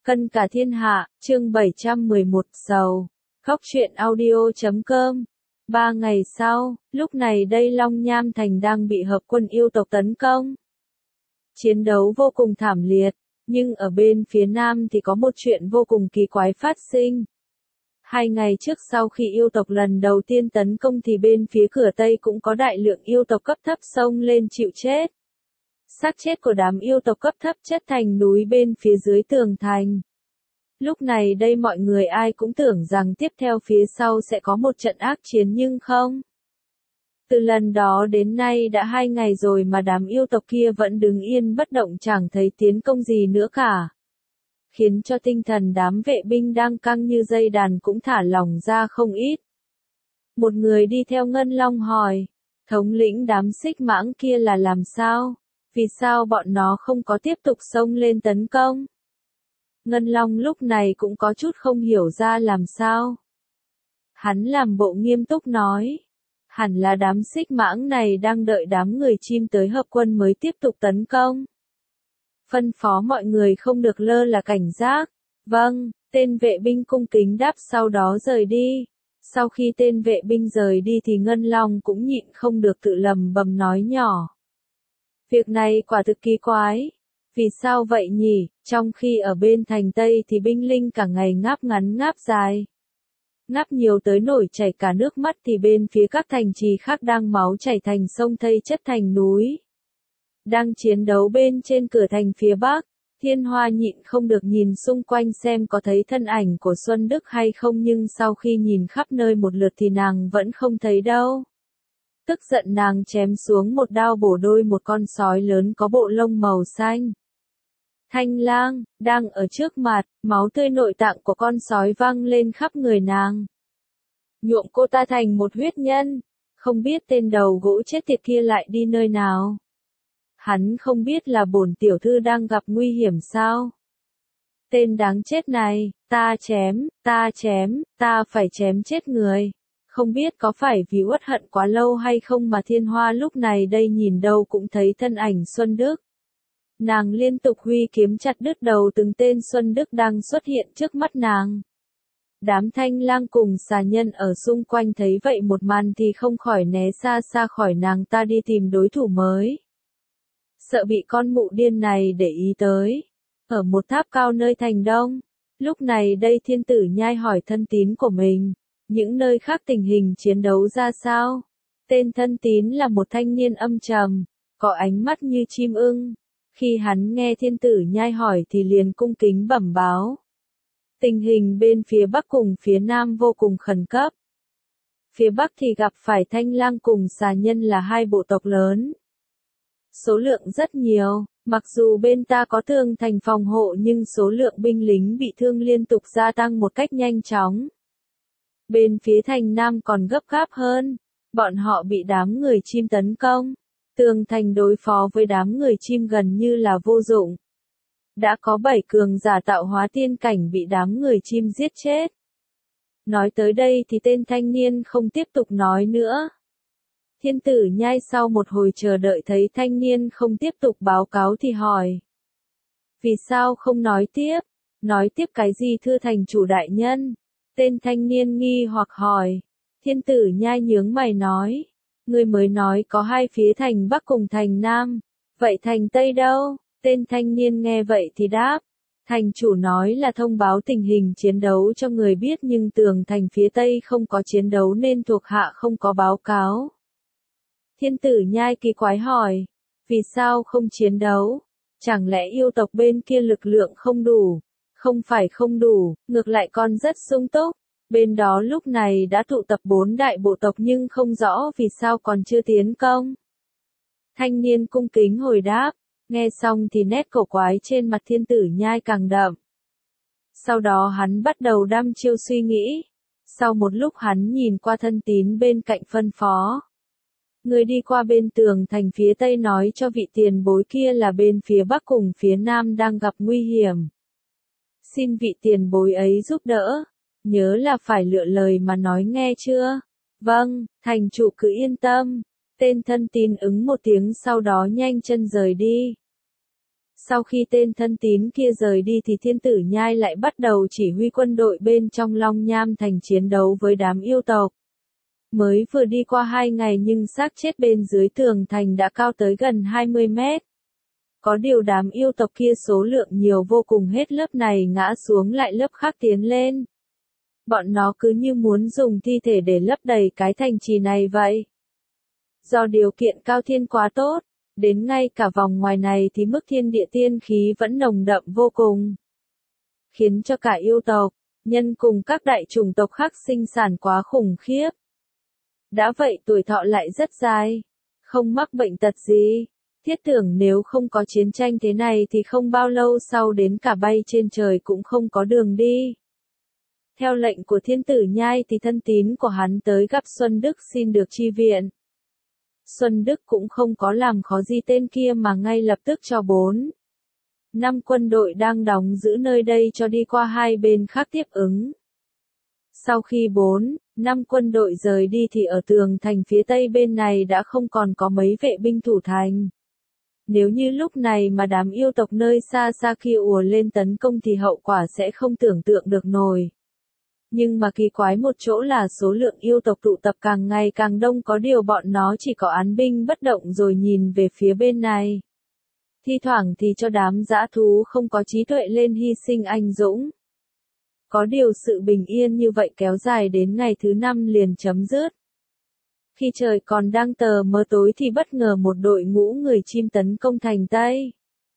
Cân cả thiên hạ, chương 711 sầu. Khóc chuyện audio.com. 3 ngày sau, lúc này đây Long Nham Thành đang bị hợp quân yêu tộc tấn công. Chiến đấu vô cùng thảm liệt, nhưng ở bên phía nam thì có một chuyện vô cùng kỳ quái phát sinh. 2 ngày trước sau khi yêu tộc lần đầu tiên tấn công thì bên phía cửa Tây cũng có đại lượng yêu tộc cấp thấp xông lên chịu chết. Xác chết của đám yêu tộc cấp thấp chất thành núi bên phía dưới tường thành. Lúc này đây mọi người ai cũng tưởng rằng tiếp theo phía sau sẽ có một trận ác chiến nhưng không. Từ lần đó đến nay đã 2 ngày rồi mà đám yêu tộc kia vẫn đứng yên bất động chẳng thấy tiến công gì nữa cả. Khiến cho tinh thần đám vệ binh đang căng như dây đàn cũng thả lỏng ra không ít. Một người đi theo Ngân Long hỏi, thống lĩnh đám xích mãng kia là làm sao? Vì sao bọn nó không có tiếp tục xông lên tấn công? Ngân Long lúc này cũng có chút không hiểu ra làm sao. Hắn làm bộ nghiêm túc nói, hẳn là đám xích mãng này đang đợi đám người chim tới hợp quân mới tiếp tục tấn công. Phân phó mọi người không được lơ là cảnh giác. Vâng, tên vệ binh cung kính đáp sau đó rời đi. Sau khi tên vệ binh rời đi thì Ngân Long cũng nhịn không được tự lầm bầm nói nhỏ. Việc này quả thực kỳ quái. Vì sao vậy nhỉ, trong khi ở bên thành Tây thì binh linh cả ngày ngáp ngắn ngáp dài. Ngáp nhiều tới nổi chảy cả nước mắt thì bên phía các thành trì khác đang máu chảy thành sông thây chất thành núi. Đang chiến đấu bên trên cửa thành phía Bắc, Thiên Hoa nhịn không được nhìn xung quanh xem có thấy thân ảnh của Xuân Đức hay không nhưng sau khi nhìn khắp nơi một lượt thì nàng vẫn không thấy đâu. Tức giận nàng chém xuống một đao bổ đôi một con sói lớn có bộ lông màu xanh. Thanh Lang, đang ở trước mặt, máu tươi nội tạng của con sói văng lên khắp người nàng. Nhuộm cô ta thành một huyết nhân, không biết tên đầu gỗ chết tiệt kia lại đi nơi nào. Hắn không biết là bổn tiểu thư đang gặp nguy hiểm sao? Tên đáng chết này, ta phải chém chết người. Không biết có phải vì uất hận quá lâu hay không mà Thiên Hoa lúc này đây nhìn đâu cũng thấy thân ảnh Xuân Đức. Nàng liên tục huy kiếm chặt đứt đầu từng tên Xuân Đức đang xuất hiện trước mắt nàng. Đám Thanh Lang cùng xà nhân ở xung quanh thấy vậy một màn thì không khỏi né xa xa khỏi nàng ta đi tìm đối thủ mới. Sợ bị con mụ điên này để ý tới. Ở một tháp cao nơi thành đông, lúc này đây Thiên Tử Nhai hỏi thân tín của mình, những nơi khác tình hình chiến đấu ra sao? Tên thân tín là một thanh niên âm trầm, có ánh mắt như chim ưng. Khi hắn nghe Thiên Tử Nhai hỏi thì liền cung kính bẩm báo. Tình hình bên phía Bắc cùng phía Nam vô cùng khẩn cấp. Phía Bắc thì gặp phải Thanh Lang cùng xà nhân là hai bộ tộc lớn. Số lượng rất nhiều, mặc dù bên ta có tường thành phòng hộ nhưng số lượng binh lính bị thương liên tục gia tăng một cách nhanh chóng. Bên phía thành Nam còn gấp gáp hơn, bọn họ bị đám người chim tấn công. Tường thành đối phó với đám người chim gần như là vô dụng. Đã có 7 cường giả tạo hóa tiên cảnh bị đám người chim giết chết. Nói tới đây thì tên thanh niên không tiếp tục nói nữa. Thiên Tử Nhai sau một hồi chờ đợi thấy thanh niên không tiếp tục báo cáo thì hỏi. Vì sao không nói tiếp? Nói tiếp cái gì thưa thành chủ đại nhân? Tên thanh niên nghi hoặc hỏi. Thiên Tử Nhai nhướng mày nói. Người mới nói có hai phía thành Bắc cùng thành Nam. Vậy thành Tây đâu? Tên thanh niên nghe vậy thì đáp. Thành chủ nói là thông báo tình hình chiến đấu cho người biết nhưng tường thành phía Tây không có chiến đấu nên thuộc hạ không có báo cáo. Thiên Tử Nhai kỳ quái hỏi. Vì sao không chiến đấu? Chẳng lẽ yêu tộc bên kia lực lượng không đủ? Không phải không đủ, ngược lại còn rất sung túc. Bên đó lúc này đã tụ tập 4 đại bộ tộc nhưng không rõ vì sao còn chưa tiến công. Thanh niên cung kính hồi đáp, nghe xong thì nét cổ quái trên mặt Thiên Tử Nhai càng đậm. Sau đó hắn bắt đầu đăm chiêu suy nghĩ. Sau một lúc hắn nhìn qua thân tín bên cạnh phân phó. Người đi qua bên tường thành phía Tây nói cho vị tiền bối kia là bên phía Bắc cùng phía Nam đang gặp nguy hiểm. Xin vị tiền bối ấy giúp đỡ. Nhớ là phải lựa lời mà nói nghe chưa? Vâng, thành chủ cứ yên tâm. Tên thân tín ứng một tiếng sau đó nhanh chân rời đi. Sau khi tên thân tín kia rời đi thì Thiên Tử Nhai lại bắt đầu chỉ huy quân đội bên trong Long Nham Thành chiến đấu với đám yêu tộc. Mới vừa đi qua 2 ngày nhưng xác chết bên dưới tường thành đã cao tới gần 20 mét. Có điều đám yêu tộc kia số lượng nhiều vô cùng, hết lớp này ngã xuống lại lớp khác tiến lên. Bọn nó cứ như muốn dùng thi thể để lấp đầy cái thành trì này vậy. Do điều kiện cao thiên quá tốt, đến ngay cả vòng ngoài này thì mức thiên địa tiên khí vẫn nồng đậm vô cùng. Khiến cho cả yêu tộc, nhân cùng các đại chủng tộc khác sinh sản quá khủng khiếp. Đã vậy tuổi thọ lại rất dài, không mắc bệnh tật gì. Thiết tưởng nếu không có chiến tranh thế này thì không bao lâu sau đến cả bay trên trời cũng không có đường đi. Theo lệnh của Thiên Tử Nhai thì thân tín của hắn tới gặp Xuân Đức xin được chi viện. Xuân Đức cũng không có làm khó gì tên kia mà ngay lập tức cho 4-5 quân đội đang đóng giữ nơi đây cho đi qua hai bên khác tiếp ứng. Sau khi 4-5 quân đội rời đi thì ở tường thành phía tây bên này đã không còn có mấy vệ binh thủ thành. Nếu như lúc này mà đám yêu tộc nơi xa xa kia ùa lên tấn công thì hậu quả sẽ không tưởng tượng được nổi. Nhưng mà kỳ quái một chỗ là số lượng yêu tộc tụ tập càng ngày càng đông, có điều bọn nó chỉ có án binh bất động rồi nhìn về phía bên này. Thi thoảng thì cho đám dã thú không có trí tuệ lên hy sinh anh dũng. Có điều sự bình yên như vậy kéo dài đến ngày thứ 5 liền chấm dứt. Khi trời còn đang tờ mờ tối thì bất ngờ một đội ngũ người chim tấn công thành Tây.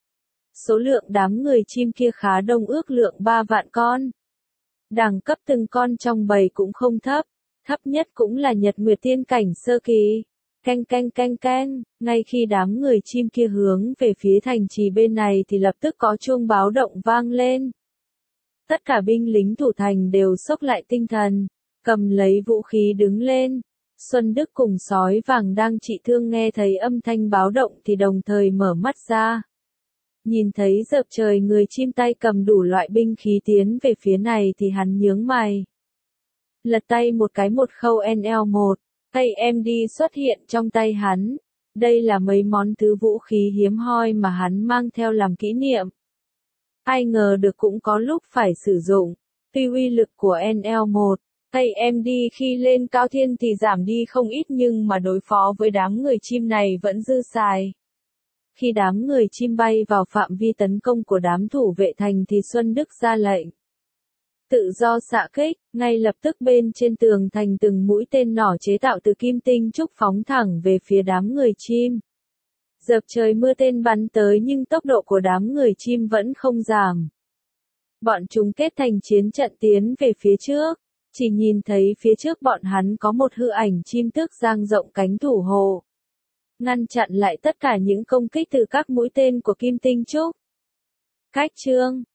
Số lượng đám người chim kia khá đông, ước lượng 3 vạn con. Đẳng cấp từng con trong bầy cũng không thấp, thấp nhất cũng là Nhật Nguyệt Tiên cảnh sơ kỳ. Canh canh canh canh, ngay khi đám người chim kia hướng về phía thành trì bên này thì lập tức có chuông báo động vang lên. Tất cả binh lính thủ thành đều xốc lại tinh thần, cầm lấy vũ khí đứng lên. Xuân Đức cùng Sói Vàng đang trị thương nghe thấy âm thanh báo động thì đồng thời mở mắt ra. Nhìn thấy dợp trời người chim tay cầm đủ loại binh khí tiến về phía này thì hắn nhướng mày. Lật tay một cái, một khâu NL1, cây MD xuất hiện trong tay hắn. Đây là mấy món thứ vũ khí hiếm hoi mà hắn mang theo làm kỷ niệm. Ai ngờ được cũng có lúc phải sử dụng. Tuy uy lực của NL1, cây MD khi lên cao thiên thì giảm đi không ít nhưng mà đối phó với đám người chim này vẫn dư xài. Khi đám người chim bay vào phạm vi tấn công của đám thủ vệ thành thì Xuân Đức ra lệnh. Tự do xạ kích, ngay lập tức bên trên tường thành từng mũi tên nỏ chế tạo từ kim tinh trúc phóng thẳng về phía đám người chim. Dợp trời mưa tên bắn tới nhưng tốc độ của đám người chim vẫn không giảm. Bọn chúng kết thành chiến trận tiến về phía trước, chỉ nhìn thấy phía trước bọn hắn có một hư ảnh chim tước dang rộng cánh thủ hộ. Ngăn chặn lại tất cả những công kích từ các mũi tên của kim tinh trúc. Cách chương